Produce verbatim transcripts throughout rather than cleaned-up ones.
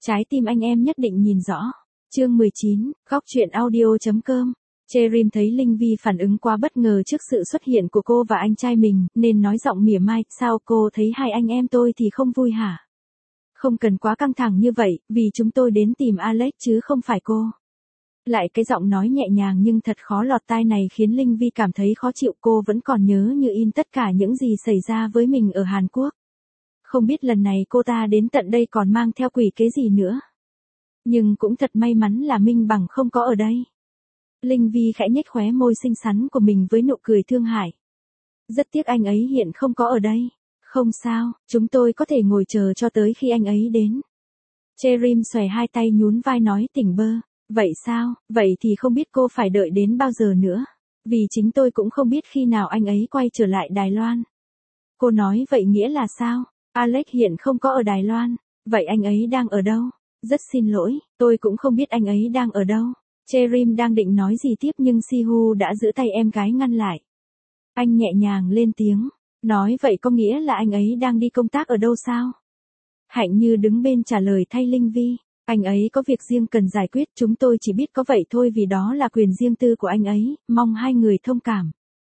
Trái tim anh em nhất định nhìn rõ. Chương mười chín, góc truyện audio.com. Cherim thấy Linh Vi phản ứng quá bất ngờ trước sự xuất hiện của cô và anh trai mình, nên nói giọng mỉa mai, sao cô thấy hai anh em tôi thì không vui hả? Không cần quá căng thẳng như vậy, vì chúng tôi đến tìm Alex chứ không phải cô. Lại cái giọng nói nhẹ nhàng nhưng thật khó lọt tai này khiến Linh Vi cảm thấy khó chịu. Cô vẫn còn nhớ như in tất cả những gì xảy ra với mình ở Hàn Quốc. Không biết lần này cô ta đến tận đây còn mang theo quỷ kế gì nữa. Nhưng cũng thật may mắn là Minh Bằng không có ở đây. Linh Vi khẽ nhếch khóe môi xinh xắn của mình với nụ cười thương hại. Rất tiếc anh ấy hiện không có ở đây. Không sao, chúng tôi có thể ngồi chờ cho tới khi anh ấy đến. Cherim xòe hai tay nhún vai nói tỉnh bơ. Vậy sao, vậy thì không biết cô phải đợi đến bao giờ nữa. Vì chính tôi cũng không biết khi nào anh ấy quay trở lại Đài Loan. Cô nói vậy nghĩa là sao? Alex hiện không có ở Đài Loan. Vậy anh ấy đang ở đâu? Rất xin lỗi, tôi cũng không biết anh ấy đang ở đâu. Cherim đang định nói gì tiếp nhưng Sihu đã giữ tay em gái ngăn lại. Anh nhẹ nhàng lên tiếng. Nói vậy có nghĩa là anh ấy đang đi công tác ở đâu sao? Hạnh Như đứng bên trả lời thay Linh Vi. Anh ấy có việc riêng cần giải quyết, chúng tôi chỉ biết có vậy thôi vì đó là quyền riêng tư của anh ấy, mong hai người thông cảm.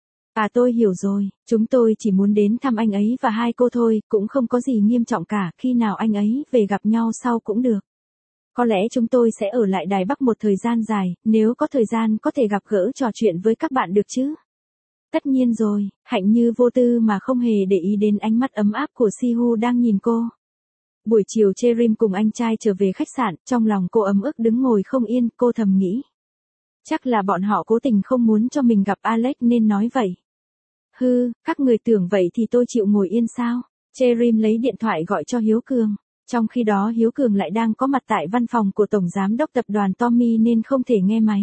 À tôi hiểu rồi, chúng tôi chỉ muốn đến thăm anh ấy và hai cô thôi, cũng không có gì nghiêm trọng cả, khi nào anh ấy về gặp nhau sau cũng được. Có lẽ chúng tôi sẽ ở lại Đài Bắc một thời gian dài, nếu có thời gian có thể gặp gỡ trò chuyện với các bạn được chứ? Tất nhiên rồi, Hạnh Như vô tư mà không hề để ý đến ánh mắt ấm áp của Sihu đang nhìn cô. Buổi chiều Cherim cùng anh trai trở về khách sạn, trong lòng cô ấm ức đứng ngồi không yên, cô thầm nghĩ. Chắc là bọn họ cố tình không muốn cho mình gặp Alex nên nói vậy. Hư, các người tưởng vậy thì tôi chịu ngồi yên sao? Cherim lấy điện thoại gọi cho Hiếu Cường. Trong khi đó Hiếu Cường lại đang có mặt tại văn phòng của Tổng Giám đốc tập đoàn Tommy nên không thể nghe máy.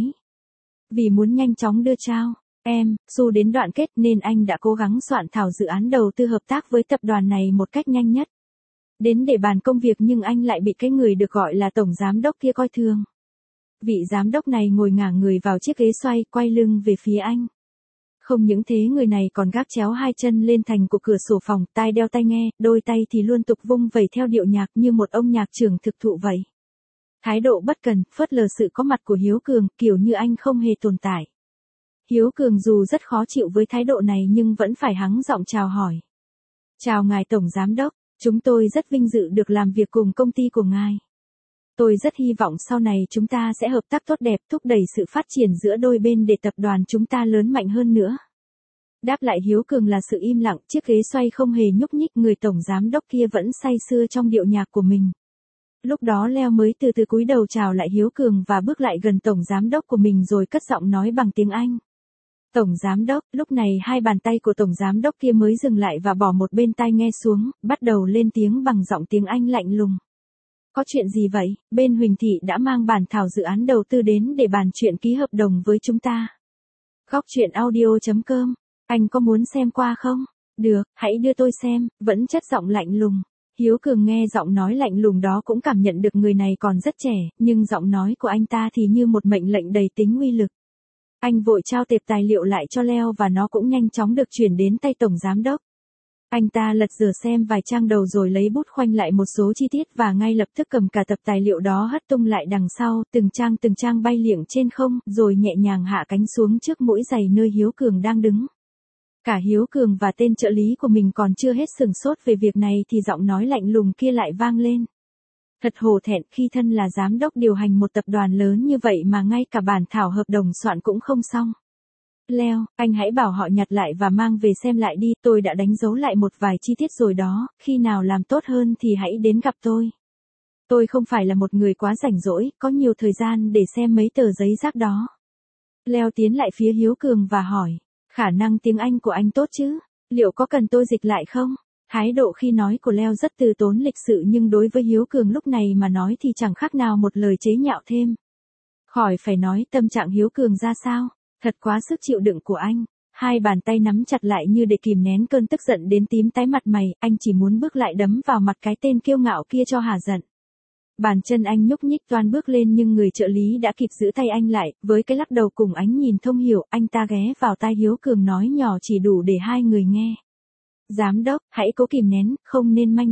Vì muốn nhanh chóng đưa trao em, Su đến đoạn kết nên anh đã cố gắng soạn thảo dự án đầu tư hợp tác với tập đoàn này một cách nhanh nhất. Đến để bàn công việc nhưng anh lại bị cái người được gọi là Tổng Giám đốc kia coi thường. Vị giám đốc này ngồi ngả người vào chiếc ghế xoay, quay lưng về phía anh. Không những thế người này còn gác chéo hai chân lên thành của cửa sổ phòng, tai đeo tai nghe, đôi tay thì luôn tục vung vẩy theo điệu nhạc như một ông nhạc trưởng thực thụ vậy. Thái độ bất cần, phớt lờ sự có mặt của Hiếu Cường, kiểu như anh không hề tồn tại. Hiếu Cường dù rất khó chịu với thái độ này nhưng vẫn phải hắng giọng chào hỏi. Chào ngài Tổng Giám đốc, chúng tôi rất vinh dự được làm việc cùng công ty của ngài. Tôi rất hy vọng sau này chúng ta sẽ hợp tác tốt đẹp, thúc đẩy sự phát triển giữa đôi bên để tập đoàn chúng ta lớn mạnh hơn nữa. Đáp lại Hiếu Cường là sự im lặng, chiếc ghế xoay không hề nhúc nhích, người Tổng Giám đốc kia vẫn say sưa trong điệu nhạc của mình. Lúc đó Leo mới từ từ cúi đầu chào lại Hiếu Cường và bước lại gần Tổng Giám đốc của mình rồi cất giọng nói bằng tiếng Anh. Tổng Giám đốc, lúc này hai bàn tay của Tổng Giám đốc kia mới dừng lại và bỏ một bên tai nghe xuống, bắt đầu lên tiếng bằng giọng tiếng Anh lạnh lùng. Có chuyện gì vậy? Bên Huỳnh Thị đã mang bản thảo dự án đầu tư đến để bàn chuyện ký hợp đồng với chúng ta. Góc truyện audio.com. Anh có muốn xem qua không? Được, hãy đưa tôi xem, vẫn chất giọng lạnh lùng. Hiếu Cường nghe giọng nói lạnh lùng đó cũng cảm nhận được người này còn rất trẻ, nhưng giọng nói của anh ta thì như một mệnh lệnh đầy tính uy lực. Anh vội trao tệp tài liệu lại cho Leo và nó cũng nhanh chóng được chuyển đến tay Tổng Giám đốc. Anh ta lật dở xem vài trang đầu rồi lấy bút khoanh lại một số chi tiết và ngay lập tức cầm cả tập tài liệu đó hất tung lại đằng sau, từng trang từng trang bay liệng trên không, rồi nhẹ nhàng hạ cánh xuống trước mũi giày nơi Hiếu Cường đang đứng. Cả Hiếu Cường và tên trợ lý của mình còn chưa hết sửng sốt về việc này thì giọng nói lạnh lùng kia lại vang lên. Thật hổ thẹn khi thân là giám đốc điều hành một tập đoàn lớn như vậy mà ngay cả bản thảo hợp đồng soạn cũng không xong. Leo, anh hãy bảo họ nhặt lại và mang về xem lại đi, tôi đã đánh dấu lại một vài chi tiết rồi đó, khi nào làm tốt hơn thì hãy đến gặp tôi. Tôi không phải là một người quá rảnh rỗi, có nhiều thời gian để xem mấy tờ giấy rác đó. Leo tiến lại phía Hiếu Cường và hỏi, khả năng tiếng Anh của anh tốt chứ? Liệu có cần tôi dịch lại không? Thái độ khi nói của Leo rất từ tốn lịch sự nhưng đối với Hiếu Cường lúc này mà nói thì chẳng khác nào một lời chế nhạo thêm. Khỏi phải nói tâm trạng Hiếu Cường ra sao, thật quá sức chịu đựng của anh. Hai bàn tay nắm chặt lại như để kìm nén cơn tức giận đến tím tái mặt mày, anh chỉ muốn bước lại đấm vào mặt cái tên kiêu ngạo kia cho hả giận. Bàn chân anh nhúc nhích toan bước lên nhưng người trợ lý đã kịp giữ tay anh lại, với cái lắc đầu cùng ánh nhìn thông hiểu, anh ta ghé vào tai Hiếu Cường nói nhỏ chỉ đủ để hai người nghe. Giám đốc, hãy cố kìm nén, không nên manh động.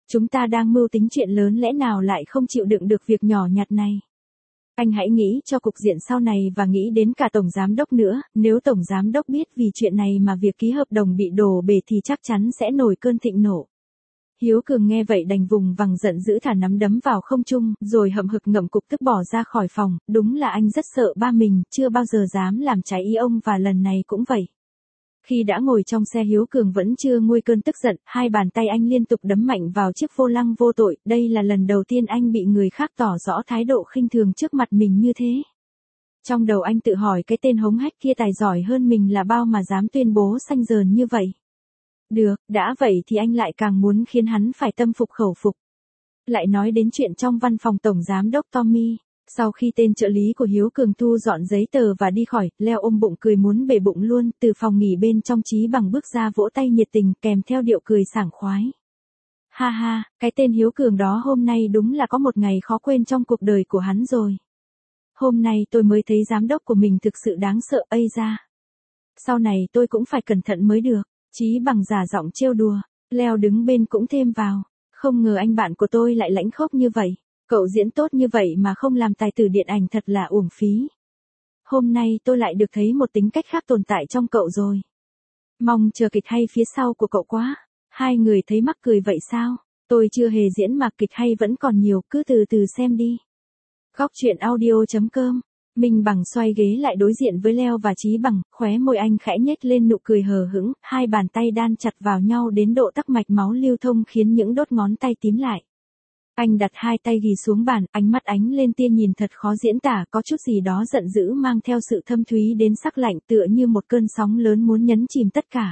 Chúng ta đang mưu tính chuyện lớn lẽ nào lại không chịu đựng được việc nhỏ nhặt này. Anh hãy nghĩ cho cục diện sau này và nghĩ đến cả Tổng Giám Đốc nữa, nếu Tổng Giám Đốc biết vì chuyện này mà việc ký hợp đồng bị đổ bể thì chắc chắn sẽ nổi cơn thịnh nộ. Hiếu Cường nghe vậy đành vùng vằng giận dữ thả nắm đấm vào không trung, rồi hậm hực ngậm cục tức bỏ ra khỏi phòng, đúng là anh rất sợ ba mình, chưa bao giờ dám làm trái ý ông và lần này cũng vậy. Khi đã ngồi trong xe Hiếu Cường vẫn chưa nguôi cơn tức giận, hai bàn tay anh liên tục đấm mạnh vào chiếc vô lăng vô tội, đây là lần đầu tiên anh bị người khác tỏ rõ thái độ khinh thường trước mặt mình như thế. Trong đầu anh tự hỏi cái tên hống hách kia tài giỏi hơn mình là bao mà dám tuyên bố xanh dờn như vậy. Được, đã vậy thì anh lại càng muốn khiến hắn phải tâm phục khẩu phục. Lại nói đến chuyện trong văn phòng Tổng Giám Đốc Tommy. Sau khi tên trợ lý của Hiếu Cường thu dọn giấy tờ và đi khỏi, Leo ôm bụng cười muốn bể bụng luôn, từ phòng nghỉ bên trong Chí Bằng bước ra vỗ tay nhiệt tình kèm theo điệu cười sảng khoái. Ha ha, cái tên Hiếu Cường đó hôm nay đúng là có một ngày khó quên trong cuộc đời của hắn rồi. Hôm nay tôi mới thấy giám đốc của mình thực sự đáng sợ ây ra. Sau này tôi cũng phải cẩn thận mới được, Chí Bằng giả giọng trêu đùa, Leo đứng bên cũng thêm vào, không ngờ anh bạn của tôi lại lãnh khốc như vậy. Cậu diễn tốt như vậy mà không làm tài tử điện ảnh thật là uổng phí. Hôm nay tôi lại được thấy một tính cách khác tồn tại trong cậu rồi. Mong chờ kịch hay phía sau của cậu quá. Hai người thấy mắc cười vậy sao? Tôi chưa hề diễn mà kịch hay vẫn còn nhiều, cứ từ từ xem đi. Góc truyện audio chấm com. Minh Bằng xoay ghế lại đối diện với Leo và Chí Bằng, khóe môi anh khẽ nhếch lên nụ cười hờ hững, hai bàn tay đan chặt vào nhau đến độ tắc mạch máu lưu thông khiến những đốt ngón tay tím lại. Anh đặt hai tay ghì xuống bàn, ánh mắt ánh lên tia nhìn thật khó diễn tả, có chút gì đó giận dữ mang theo sự thâm thúy đến sắc lạnh tựa như một cơn sóng lớn muốn nhấn chìm tất cả.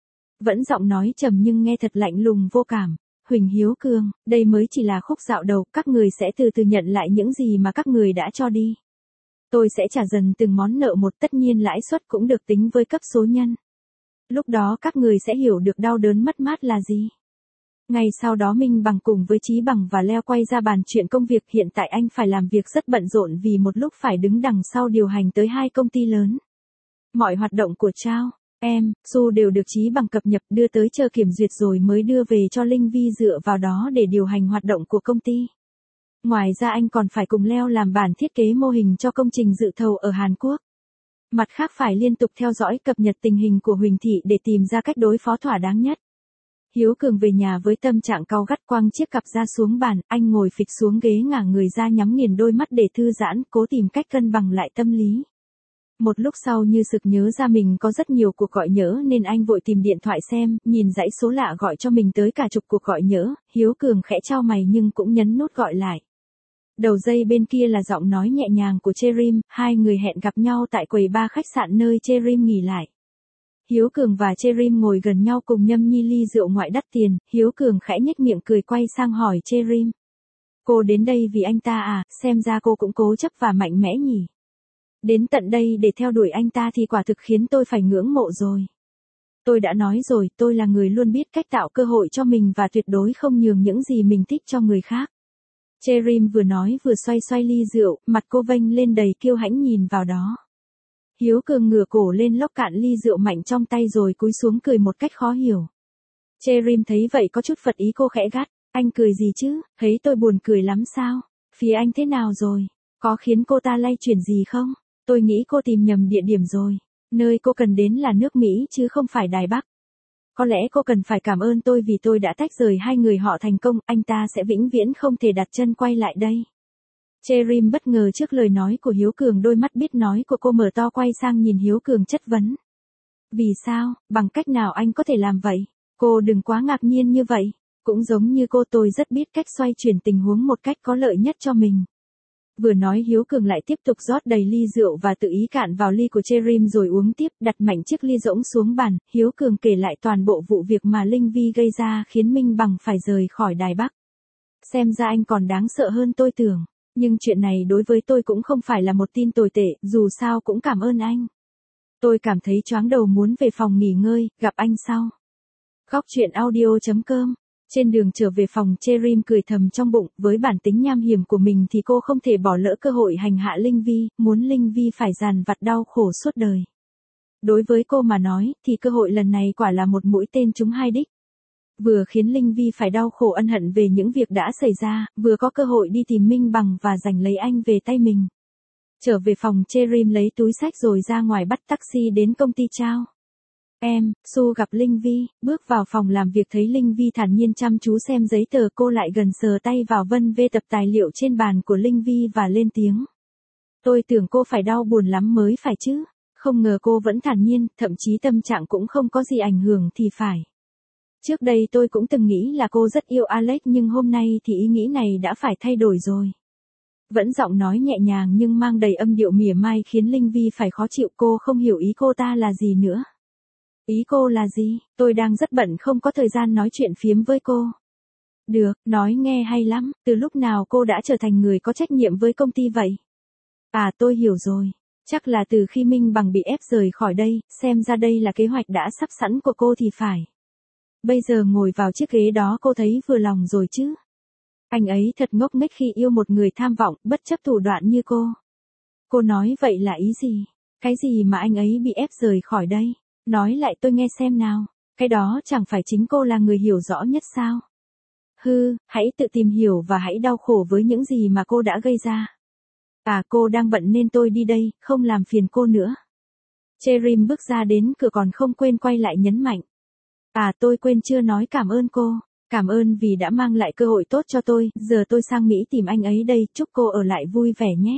Vẫn giọng nói trầm nhưng nghe thật lạnh lùng vô cảm. Huỳnh Hiếu Cường, đây mới chỉ là khúc dạo đầu, các người sẽ từ từ nhận lại những gì mà các người đã cho đi. Tôi sẽ trả dần từng món nợ một, tất nhiên lãi suất cũng được tính với cấp số nhân. Lúc đó các người sẽ hiểu được đau đớn mất mát là gì. Ngay sau đó Minh Bằng cùng với Chí Bằng và Leo quay ra bàn chuyện công việc, hiện tại anh phải làm việc rất bận rộn vì một lúc phải đứng đằng sau điều hành tới hai công ty lớn. Mọi hoạt động của Trao, em, Su đều được Chí Bằng cập nhật đưa tới chờ kiểm duyệt rồi mới đưa về cho Linh Vi dựa vào đó để điều hành hoạt động của công ty. Ngoài ra anh còn phải cùng Leo làm bản thiết kế mô hình cho công trình dự thầu ở Hàn Quốc. Mặt khác phải liên tục theo dõi cập nhật tình hình của Huỳnh Thị để tìm ra cách đối phó thỏa đáng nhất. Hiếu Cường về nhà với tâm trạng cau gắt quăng chiếc cặp ra xuống bàn, anh ngồi phịch xuống ghế ngả người ra nhắm nghiền đôi mắt để thư giãn, cố tìm cách cân bằng lại tâm lý. Một lúc sau như sực nhớ ra mình có rất nhiều cuộc gọi nhỡ nên anh vội tìm điện thoại xem, nhìn dãy số lạ gọi cho mình tới cả chục cuộc gọi nhỡ, Hiếu Cường khẽ chau mày nhưng cũng nhấn nút gọi lại. Đầu dây bên kia là giọng nói nhẹ nhàng của Cherim, hai người hẹn gặp nhau tại quầy bar khách sạn nơi Cherim nghỉ lại. Hiếu Cường và Cherim ngồi gần nhau cùng nhâm nhi ly rượu ngoại đắt tiền, Hiếu Cường khẽ nhếch miệng cười quay sang hỏi Cherim. Cô đến đây vì anh ta à, xem ra cô cũng cố chấp và mạnh mẽ nhỉ. Đến tận đây để theo đuổi anh ta thì quả thực khiến tôi phải ngưỡng mộ rồi. Tôi đã nói rồi, tôi là người luôn biết cách tạo cơ hội cho mình và tuyệt đối không nhường những gì mình thích cho người khác. Cherim vừa nói vừa xoay xoay ly rượu, mặt cô vênh lên đầy kiêu hãnh nhìn vào đó. Hiếu Cường ngửa cổ lên lốc cạn ly rượu mạnh trong tay rồi cúi xuống cười một cách khó hiểu. Cherim thấy vậy có chút phật ý, cô khẽ gắt, anh cười gì chứ, thấy tôi buồn cười lắm sao, phía anh thế nào rồi, có khiến cô ta lay chuyển gì không, tôi nghĩ cô tìm nhầm địa điểm rồi, nơi cô cần đến là nước Mỹ chứ không phải Đài Bắc. Có lẽ cô cần phải cảm ơn tôi vì tôi đã tách rời hai người họ thành công, anh ta sẽ vĩnh viễn không thể đặt chân quay lại đây. Cherim bất ngờ trước lời nói của Hiếu Cường, đôi mắt biết nói của cô mở to quay sang nhìn Hiếu Cường chất vấn. Vì sao, bằng cách nào anh có thể làm vậy? Cô đừng quá ngạc nhiên như vậy. Cũng giống như cô, tôi rất biết cách xoay chuyển tình huống một cách có lợi nhất cho mình. Vừa nói Hiếu Cường lại tiếp tục rót đầy ly rượu và tự ý cạn vào ly của Cherim rồi uống tiếp, đặt mạnh chiếc ly rỗng xuống bàn. Hiếu Cường kể lại toàn bộ vụ việc mà Linh Vi gây ra khiến Minh Bằng phải rời khỏi Đài Bắc. Xem ra anh còn đáng sợ hơn tôi tưởng. Nhưng chuyện này đối với tôi cũng không phải là một tin tồi tệ, dù sao cũng cảm ơn anh. Tôi cảm thấy choáng đầu muốn về phòng nghỉ ngơi, gặp anh sau. Góc truyện audio chấm com. Trên đường trở về phòng, Cherim cười thầm trong bụng, với bản tính nham hiểm của mình thì cô không thể bỏ lỡ cơ hội hành hạ Linh Vi, muốn Linh Vi phải dằn vặt đau khổ suốt đời. Đối với cô mà nói, thì cơ hội lần này quả là một mũi tên trúng hai đích. Vừa khiến Linh Vi phải đau khổ ân hận về những việc đã xảy ra, vừa có cơ hội đi tìm Minh Bằng và giành lấy anh về tay mình. Trở về phòng, Cherim lấy túi xách rồi ra ngoài bắt taxi đến công ty Trao. Em, Su gặp Linh Vi, bước vào phòng làm việc thấy Linh Vi thản nhiên chăm chú xem giấy tờ, cô lại gần sờ tay vào vân vê tập tài liệu trên bàn của Linh Vi và lên tiếng. Tôi tưởng cô phải đau buồn lắm mới phải chứ, không ngờ cô vẫn thản nhiên, thậm chí tâm trạng cũng không có gì ảnh hưởng thì phải. Trước đây tôi cũng từng nghĩ là cô rất yêu Alex nhưng hôm nay thì ý nghĩ này đã phải thay đổi rồi. Vẫn giọng nói nhẹ nhàng nhưng mang đầy âm điệu mỉa mai khiến Linh Vi phải khó chịu, cô không hiểu ý cô ta là gì nữa. Ý cô là gì? Tôi đang rất bận không có thời gian nói chuyện phiếm với cô. Được, nói nghe hay lắm, từ lúc nào cô đã trở thành người có trách nhiệm với công ty vậy? À tôi hiểu rồi, chắc là từ khi Minh Bằng bị ép rời khỏi đây, xem ra đây là kế hoạch đã sắp sẵn của cô thì phải. Bây giờ ngồi vào chiếc ghế đó cô thấy vừa lòng rồi chứ? Anh ấy thật ngốc nghếch khi yêu một người tham vọng, bất chấp thủ đoạn như cô. Cô nói vậy là ý gì? Cái gì mà anh ấy bị ép rời khỏi đây? Nói lại tôi nghe xem nào, cái đó chẳng phải chính cô là người hiểu rõ nhất sao? Hư, hãy tự tìm hiểu và hãy đau khổ với những gì mà cô đã gây ra. À cô đang bận nên tôi đi đây, không làm phiền cô nữa. Cherim bước ra đến cửa còn không quên quay lại nhấn mạnh. À tôi quên chưa nói cảm ơn cô, cảm ơn vì đã mang lại cơ hội tốt cho tôi, giờ tôi sang Mỹ tìm anh ấy đây, chúc cô ở lại vui vẻ nhé.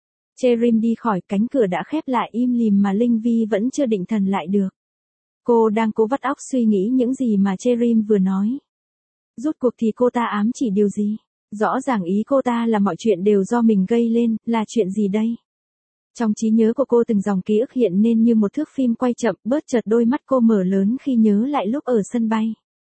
Cherim đi khỏi, cánh cửa đã khép lại im lìm mà Linh Vi vẫn chưa định thần lại được. Cô đang cố vắt óc suy nghĩ những gì mà Cherim vừa nói. Rốt cuộc thì cô ta ám chỉ điều gì? Rõ ràng ý cô ta là mọi chuyện đều do mình gây lên, là chuyện gì đây? Trong trí nhớ của cô từng dòng ký ức hiện nên như một thước phim quay chậm, bớt chợt đôi mắt cô mở lớn khi nhớ lại lúc ở sân bay.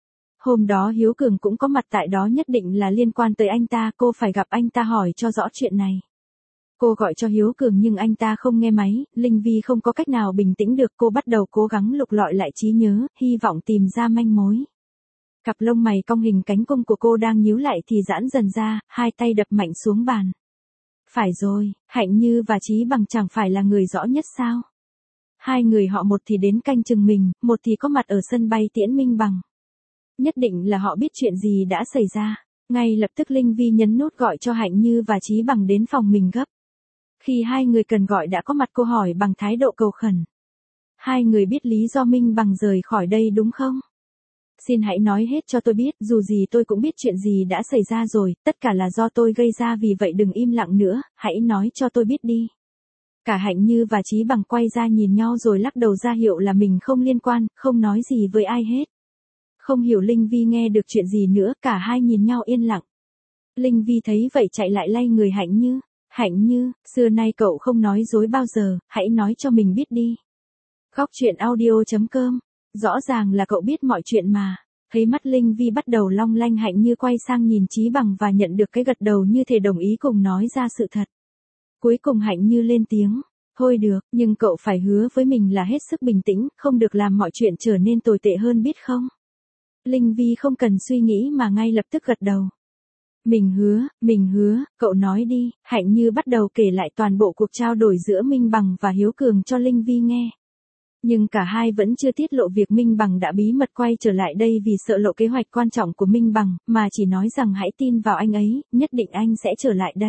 Hôm đó Hiếu Cường cũng có mặt tại đó, nhất định là liên quan tới anh ta, cô phải gặp anh ta hỏi cho rõ chuyện này. Cô gọi cho Hiếu Cường nhưng anh ta không nghe máy, Linh Vi không có cách nào bình tĩnh được, cô bắt đầu cố gắng lục lọi lại trí nhớ, hy vọng tìm ra manh mối. Cặp lông mày cong hình cánh cung của cô đang nhíu lại thì giãn dần ra, hai tay đập mạnh xuống bàn. Phải rồi, Hạnh Như và Chí Bằng chẳng phải là người rõ nhất sao? Hai người họ một thì đến canh chừng mình, một thì có mặt ở sân bay tiễn Minh Bằng. Nhất định là họ biết chuyện gì đã xảy ra. Ngay lập tức Linh Vi nhấn nút gọi cho Hạnh Như và Chí Bằng đến phòng mình gấp. Khi hai người cần gọi đã có mặt, cô hỏi bằng thái độ cầu khẩn. Hai người biết lý do Minh Bằng rời khỏi đây đúng không? Xin hãy nói hết cho tôi biết, dù gì tôi cũng biết chuyện gì đã xảy ra rồi, tất cả là do tôi gây ra, vì vậy đừng im lặng nữa, hãy nói cho tôi biết đi. Cả Hạnh Như và Chí Bằng quay ra nhìn nhau rồi lắc đầu ra hiệu là mình không liên quan, không nói gì với ai hết. Không hiểu Linh Vi nghe được chuyện gì nữa, cả hai nhìn nhau yên lặng. Linh Vi thấy vậy chạy lại lay người Hạnh Như. Hạnh Như, xưa nay cậu không nói dối bao giờ, hãy nói cho mình biết đi. Góc truyện audio chấm com. Rõ ràng là cậu biết mọi chuyện mà. Thấy mắt Linh Vi bắt đầu long lanh, Hạnh Như quay sang nhìn Chí Bằng và nhận được cái gật đầu như thể đồng ý cùng nói ra sự thật. Cuối cùng Hạnh Như lên tiếng. Thôi được, nhưng cậu phải hứa với mình là hết sức bình tĩnh, không được làm mọi chuyện trở nên tồi tệ hơn biết không? Linh Vi không cần suy nghĩ mà ngay lập tức gật đầu. Mình hứa, mình hứa, cậu nói đi. Hạnh Như bắt đầu kể lại toàn bộ cuộc trao đổi giữa Minh Bằng và Hiếu Cường cho Linh Vi nghe. Nhưng cả hai vẫn chưa tiết lộ việc Minh Bằng đã bí mật quay trở lại đây vì sợ lộ kế hoạch quan trọng của Minh Bằng, mà chỉ nói rằng hãy tin vào anh ấy, nhất định anh sẽ trở lại đây.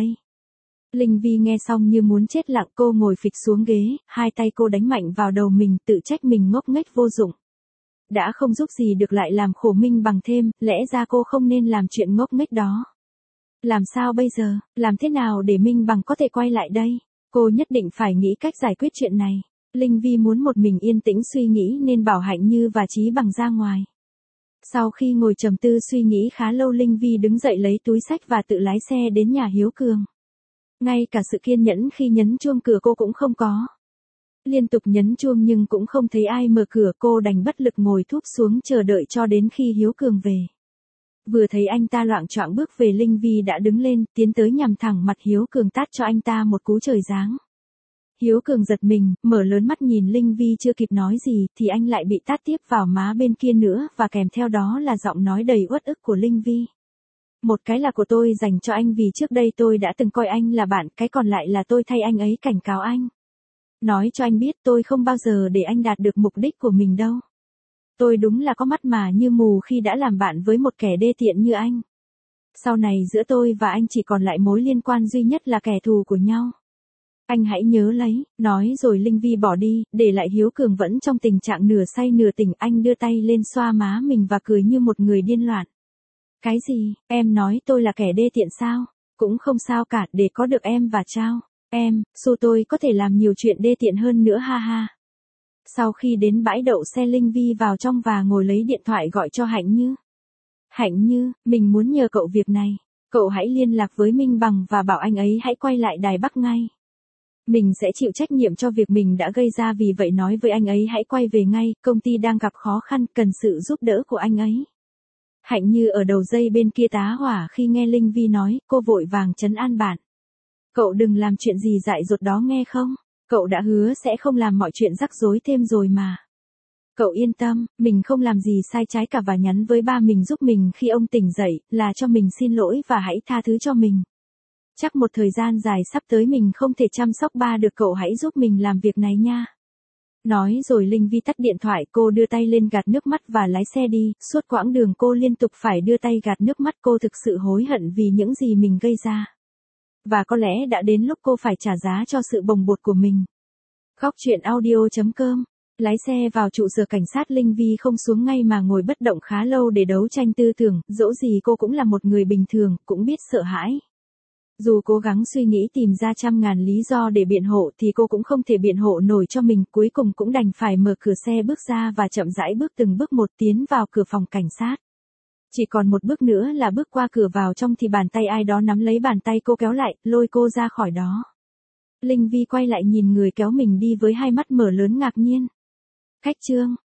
Linh Vi nghe xong như muốn chết lặng, cô ngồi phịch xuống ghế, hai tay cô đánh mạnh vào đầu mình, tự trách mình ngốc nghếch vô dụng. Đã không giúp gì được lại làm khổ Minh Bằng thêm, lẽ ra cô không nên làm chuyện ngốc nghếch đó. Làm sao bây giờ, làm thế nào để Minh Bằng có thể quay lại đây? Cô nhất định phải nghĩ cách giải quyết chuyện này. Linh Vi muốn một mình yên tĩnh suy nghĩ nên bảo Hạnh Như và Chí Bằng ra ngoài. Sau khi ngồi trầm tư suy nghĩ khá lâu, Linh Vi đứng dậy lấy túi xách và tự lái xe đến nhà Hiếu Cường. Ngay cả sự kiên nhẫn khi nhấn chuông cửa cô cũng không có. Liên tục nhấn chuông nhưng cũng không thấy ai mở cửa, cô đành bất lực ngồi thúp xuống chờ đợi cho đến khi Hiếu Cường về. Vừa thấy anh ta loạng choạng bước về, Linh Vi đã đứng lên, tiến tới nhằm thẳng mặt Hiếu Cường tát cho anh ta một cú trời giáng. Hiếu Cường giật mình, mở lớn mắt nhìn Linh Vi, chưa kịp nói gì thì anh lại bị tát tiếp vào má bên kia nữa, và kèm theo đó là giọng nói đầy uất ức của Linh Vi. Một cái là của tôi dành cho anh vì trước đây tôi đã từng coi anh là bạn, cái còn lại là tôi thay anh ấy cảnh cáo anh. Nói cho anh biết tôi không bao giờ để anh đạt được mục đích của mình đâu. Tôi đúng là có mắt mà như mù khi đã làm bạn với một kẻ đê tiện như anh. Sau này giữa tôi và anh chỉ còn lại mối liên quan duy nhất là kẻ thù của nhau. Anh hãy nhớ lấy, nói rồi Linh Vi bỏ đi, để lại Hiếu Cường vẫn trong tình trạng nửa say nửa tỉnh. Anh đưa tay lên xoa má mình và cười như một người điên loạn. Cái gì, em nói tôi là kẻ đê tiện sao? Cũng không sao cả, để có được em và Trao. Em, su tôi có thể làm nhiều chuyện đê tiện hơn nữa ha ha. Sau khi đến bãi đậu xe Linh Vi vào trong và ngồi lấy điện thoại gọi cho Hạnh Như. Hạnh Như, mình muốn nhờ cậu việc này. Cậu hãy liên lạc với Minh Bằng và bảo anh ấy hãy quay lại Đài Bắc ngay. Mình sẽ chịu trách nhiệm cho việc mình đã gây ra, vì vậy nói với anh ấy hãy quay về ngay, công ty đang gặp khó khăn, cần sự giúp đỡ của anh ấy. Hạnh Như ở đầu dây bên kia tá hỏa khi nghe Linh Vi nói, cô vội vàng trấn an bạn. Cậu đừng làm chuyện gì dại dột đó nghe không? Cậu đã hứa sẽ không làm mọi chuyện rắc rối thêm rồi mà. Cậu yên tâm, mình không làm gì sai trái cả và nhắn với ba mình giúp mình khi ông tỉnh dậy, là cho mình xin lỗi và hãy tha thứ cho mình. Chắc một thời gian dài sắp tới mình không thể chăm sóc ba được, cậu hãy giúp mình làm việc này nha. Nói rồi Linh Vi tắt điện thoại, cô đưa tay lên gạt nước mắt và lái xe đi. Suốt quãng đường cô liên tục phải đưa tay gạt nước mắt, cô thực sự hối hận vì những gì mình gây ra. Và có lẽ đã đến lúc cô phải trả giá cho sự bồng bột của mình. Góc truyện audio chấm com. Lái xe vào trụ sở cảnh sát, Linh Vi không xuống ngay mà ngồi bất động khá lâu để đấu tranh tư tưởng, dẫu gì cô cũng là một người bình thường, cũng biết sợ hãi. Dù cố gắng suy nghĩ tìm ra trăm ngàn lý do để biện hộ thì cô cũng không thể biện hộ nổi cho mình, cuối cùng cũng đành phải mở cửa xe bước ra và chậm rãi bước từng bước một tiến vào cửa phòng cảnh sát. Chỉ còn một bước nữa là bước qua cửa vào trong thì bàn tay ai đó nắm lấy bàn tay cô kéo lại, lôi cô ra khỏi đó. Linh Vi quay lại nhìn người kéo mình đi với hai mắt mở lớn ngạc nhiên. Khách Trương,